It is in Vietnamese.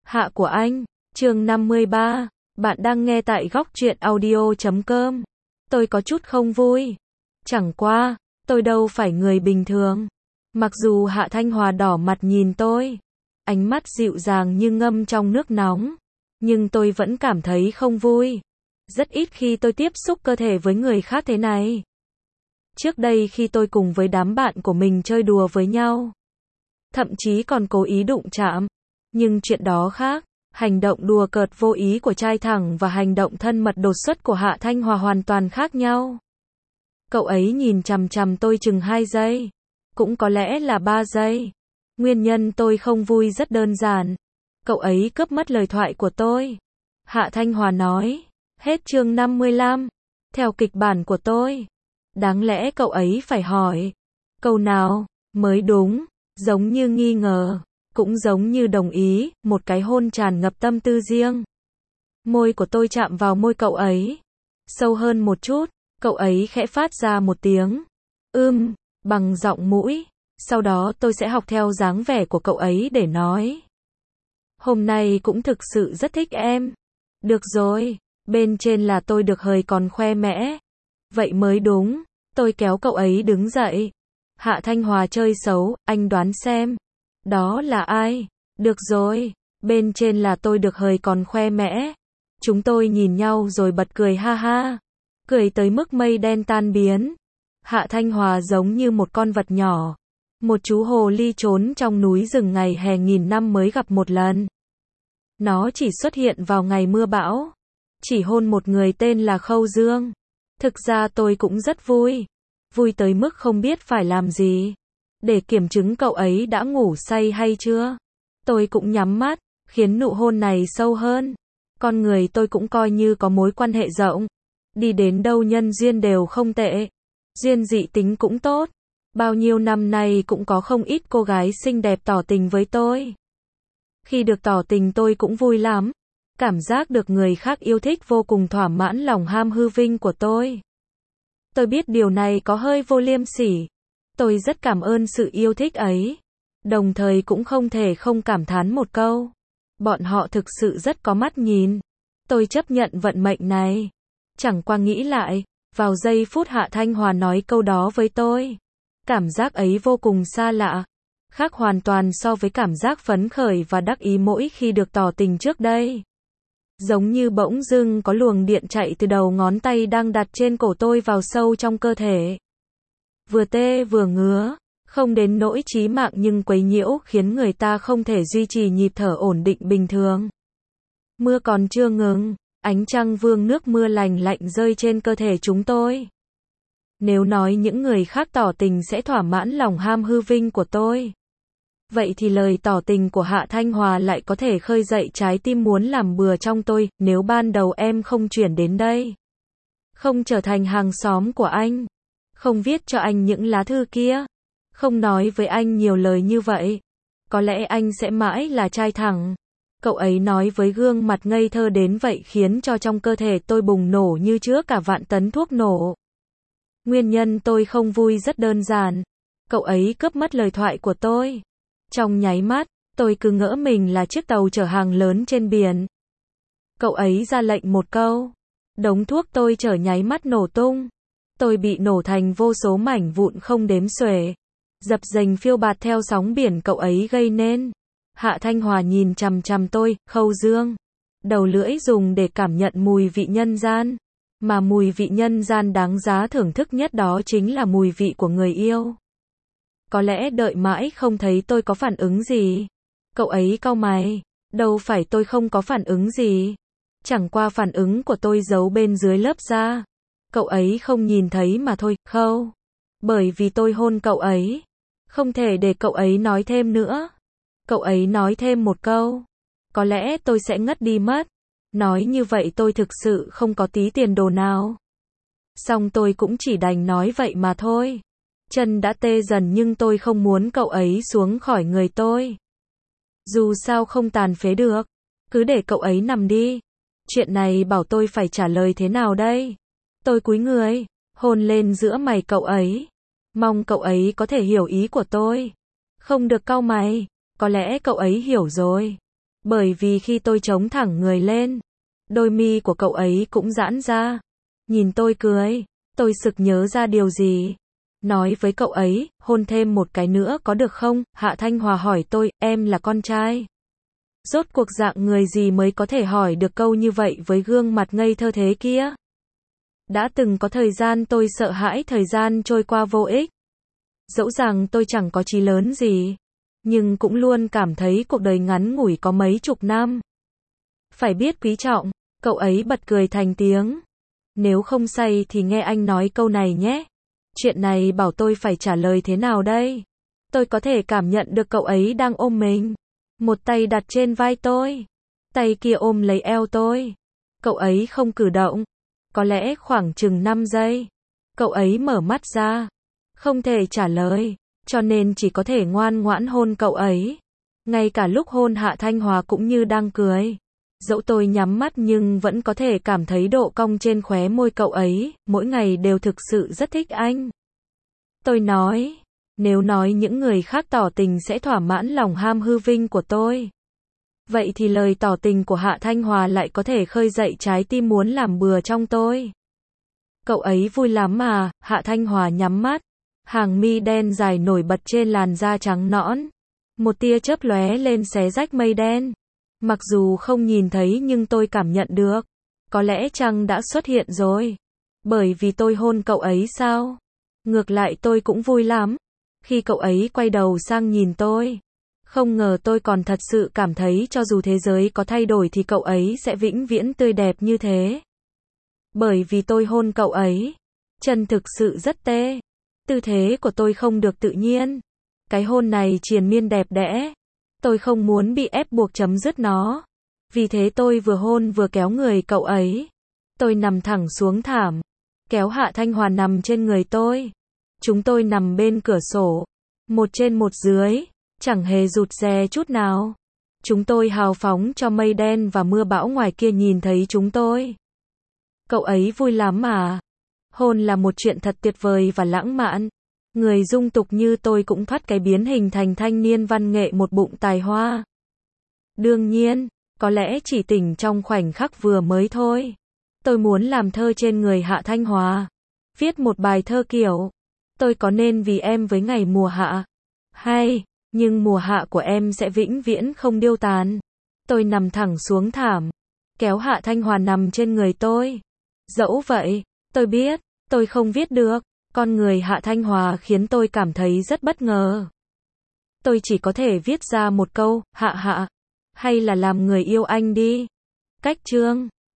Hạ của anh, chương 53, bạn đang nghe tại góc truyện audio.com. Tôi có chút không vui. Chẳng qua, tôi đâu phải người bình thường. Mặc dù Hạ Thanh Hòa đỏ mặt nhìn tôi, ánh mắt dịu dàng như ngâm trong nước nóng, nhưng tôi vẫn cảm thấy không vui. Rất ít khi tôi tiếp xúc cơ thể với người khác thế này. Trước đây khi tôi cùng với đám bạn của mình chơi đùa với nhau, thậm chí còn cố ý đụng chạm. Nhưng chuyện đó khác, hành động đùa cợt vô ý của trai thẳng và hành động thân mật đột xuất của Hạ Thanh Hòa hoàn toàn khác nhau. Cậu ấy nhìn chằm chằm tôi chừng 2 giây, cũng có lẽ là 3 giây. Nguyên nhân tôi không vui rất đơn giản. Cậu ấy cướp mất lời thoại của tôi. Hạ Thanh Hòa nói, hết chương 55. Theo kịch bản của tôi, đáng lẽ cậu ấy phải hỏi câu nào mới đúng, giống như nghi ngờ, cũng giống như đồng ý, một cái hôn tràn ngập tâm tư riêng. Môi của tôi chạm vào môi cậu ấy, sâu hơn một chút, cậu ấy khẽ phát ra một tiếng bằng giọng mũi, sau đó tôi sẽ học theo dáng vẻ của cậu ấy để nói. Hôm nay cũng thực sự rất thích em. Được rồi, bên trên là tôi được hời còn khoe mẽ. Vậy mới đúng, tôi kéo cậu ấy đứng dậy. Hạ Thanh Hòa chơi xấu, anh đoán xem. Đó là ai? Được rồi, bên trên là tôi được hời còn khoe mẽ. Chúng tôi nhìn nhau rồi bật cười ha ha. Cười tới mức mây đen tan biến. Hạ Thanh Hòa giống như một con vật nhỏ. Một chú hồ ly trốn trong núi rừng ngày hè nghìn năm mới gặp một lần. Nó chỉ xuất hiện vào ngày mưa bão. Chỉ hôn một người tên là Khâu Dương. Thực ra tôi cũng rất vui. Vui tới mức không biết phải làm gì để kiểm chứng cậu ấy đã ngủ say hay chưa. Tôi cũng nhắm mắt, khiến nụ hôn này sâu hơn. Con người tôi cũng coi như có mối quan hệ rộng. Đi đến đâu nhân duyên đều không tệ. Duyên dị tính cũng tốt. Bao nhiêu năm nay cũng có không ít cô gái xinh đẹp tỏ tình với tôi. Khi được tỏ tình tôi cũng vui lắm. Cảm giác được người khác yêu thích vô cùng thỏa mãn lòng ham hư vinh của tôi. Tôi biết điều này có hơi vô liêm sỉ. Tôi rất cảm ơn sự yêu thích ấy. Đồng thời cũng không thể không cảm thán một câu. Bọn họ thực sự rất có mắt nhìn. Tôi chấp nhận vận mệnh này. Chẳng qua nghĩ lại, vào giây phút Hạ Thanh Hòa nói câu đó với tôi, cảm giác ấy vô cùng xa lạ. Khác hoàn toàn so với cảm giác phấn khởi và đắc ý mỗi khi được tỏ tình trước đây. Giống như bỗng dưng có luồng điện chạy từ đầu ngón tay đang đặt trên cổ tôi vào sâu trong cơ thể. Vừa tê vừa ngứa, không đến nỗi chí mạng nhưng quấy nhiễu khiến người ta không thể duy trì nhịp thở ổn định bình thường. Mưa còn chưa ngừng, ánh trăng vương nước mưa lành lạnh rơi trên cơ thể chúng tôi. Nếu nói những người khác tỏ tình sẽ thỏa mãn lòng ham hư vinh của tôi, vậy thì lời tỏ tình của Hạ Thanh Hòa lại có thể khơi dậy trái tim muốn làm bừa trong tôi. Nếu ban đầu em không chuyển đến đây, không trở thành hàng xóm của anh, không viết cho anh những lá thư kia, không nói với anh nhiều lời như vậy, có lẽ anh sẽ mãi là trai thẳng. Cậu ấy nói với gương mặt ngây thơ đến vậy khiến cho trong cơ thể tôi bùng nổ như chứa cả vạn tấn thuốc nổ. Nguyên nhân tôi không vui rất đơn giản. Cậu ấy cướp mất lời thoại của tôi. Trong nháy mắt, tôi cứ ngỡ mình là chiếc tàu chở hàng lớn trên biển. Cậu ấy ra lệnh một câu. Đống thuốc tôi chở nháy mắt nổ tung. Tôi bị nổ thành vô số mảnh vụn không đếm xuể. Dập dềnh phiêu bạt theo sóng biển cậu ấy gây nên. Hạ Thanh Hòa nhìn chằm chằm tôi, Khâu Dương. Đầu lưỡi dùng để cảm nhận mùi vị nhân gian. Mà mùi vị nhân gian đáng giá thưởng thức nhất đó chính là mùi vị của người yêu. Có lẽ đợi mãi không thấy tôi có phản ứng gì. Cậu ấy cau mày. Đâu phải tôi không có phản ứng gì. Chẳng qua phản ứng của tôi giấu bên dưới lớp da. Cậu ấy không nhìn thấy mà thôi, Khâu. Bởi vì tôi hôn cậu ấy. Không thể để cậu ấy nói thêm nữa. Cậu ấy nói thêm một câu. Có lẽ tôi sẽ ngất đi mất. Nói như vậy tôi thực sự không có tí tiền đồ nào. Xong tôi cũng chỉ đành nói vậy mà thôi. Chân đã tê dần nhưng tôi không muốn cậu ấy xuống khỏi người tôi. Dù sao không tàn phế được. Cứ để cậu ấy nằm đi. Chuyện này bảo tôi phải trả lời thế nào đây? Tôi cúi người, hôn lên giữa mày cậu ấy. Mong cậu ấy có thể hiểu ý của tôi. Không được cau mày. Có lẽ cậu ấy hiểu rồi. Bởi vì khi tôi chống thẳng người lên, đôi mi của cậu ấy cũng giãn ra. Nhìn tôi cười, tôi sực nhớ ra điều gì. Nói với cậu ấy, hôn thêm một cái nữa có được không? Hạ Thanh Hòa hỏi tôi, em là con trai. Rốt cuộc dạng người gì mới có thể hỏi được câu như vậy với gương mặt ngây thơ thế kia? Đã từng có thời gian tôi sợ hãi thời gian trôi qua vô ích. Dẫu rằng tôi chẳng có chí lớn gì, nhưng cũng luôn cảm thấy cuộc đời ngắn ngủi có mấy chục năm. Phải biết quý trọng, cậu ấy bật cười thành tiếng. Nếu không say thì nghe anh nói câu này nhé. Chuyện này bảo tôi phải trả lời thế nào đây? Tôi có thể cảm nhận được cậu ấy đang ôm mình. Một tay đặt trên vai tôi, tay kia ôm lấy eo tôi. Cậu ấy không cử động. Có lẽ khoảng chừng 5 giây. Cậu ấy mở mắt ra. Không thể trả lời, cho nên chỉ có thể ngoan ngoãn hôn cậu ấy. Ngay cả lúc hôn Hạ Thanh Hòa cũng như đang cười. Dẫu tôi nhắm mắt nhưng vẫn có thể cảm thấy độ cong trên khóe môi cậu ấy, mỗi ngày đều thực sự rất thích anh. Tôi nói, nếu nói những người khác tỏ tình sẽ thỏa mãn lòng ham hư vinh của tôi, vậy thì lời tỏ tình của Hạ Thanh Hòa lại có thể khơi dậy trái tim muốn làm bừa trong tôi. Cậu ấy vui lắm mà, Hạ Thanh Hòa nhắm mắt, hàng mi đen dài nổi bật trên làn da trắng nõn. Một tia chớp lóe lên xé rách mây đen. Mặc dù không nhìn thấy nhưng tôi cảm nhận được. Có lẽ trăng đã xuất hiện rồi. Bởi vì tôi hôn cậu ấy sao? Ngược lại tôi cũng vui lắm. Khi cậu ấy quay đầu sang nhìn tôi. Không ngờ tôi còn thật sự cảm thấy cho dù thế giới có thay đổi thì cậu ấy sẽ vĩnh viễn tươi đẹp như thế. Bởi vì tôi hôn cậu ấy. Chân thực sự rất tê. Tư thế của tôi không được tự nhiên. Cái hôn này triền miên đẹp đẽ. Tôi không muốn bị ép buộc chấm dứt nó. Vì thế tôi vừa hôn vừa kéo người cậu ấy. Tôi nằm thẳng xuống thảm. Kéo Hạ Thanh Hòa nằm trên người tôi. Chúng tôi nằm bên cửa sổ. Một trên một dưới. Chẳng hề rụt rè chút nào. Chúng tôi hào phóng cho mây đen và mưa bão ngoài kia nhìn thấy chúng tôi. Cậu ấy vui lắm mà. Hôn là một chuyện thật tuyệt vời và lãng mạn. Người dung tục như tôi cũng thoát cái biến hình thành thanh niên văn nghệ một bụng tài hoa. Đương nhiên, có lẽ chỉ tỉnh trong khoảnh khắc vừa mới thôi. Tôi muốn làm thơ trên người Hạ Thanh Hòa. Viết một bài thơ kiểu tôi có nên vì em với ngày mùa hạ. Hay, nhưng mùa hạ của em sẽ vĩnh viễn không điêu tàn. Tôi nằm thẳng xuống thảm. Kéo Hạ Thanh Hòa nằm trên người tôi. Dẫu vậy, tôi biết, tôi không viết được. Con người Hạ Thanh Hòa khiến tôi cảm thấy rất bất ngờ. Tôi chỉ có thể viết ra một câu, Hạ Hạ. Hay là làm người yêu anh đi. Cách chương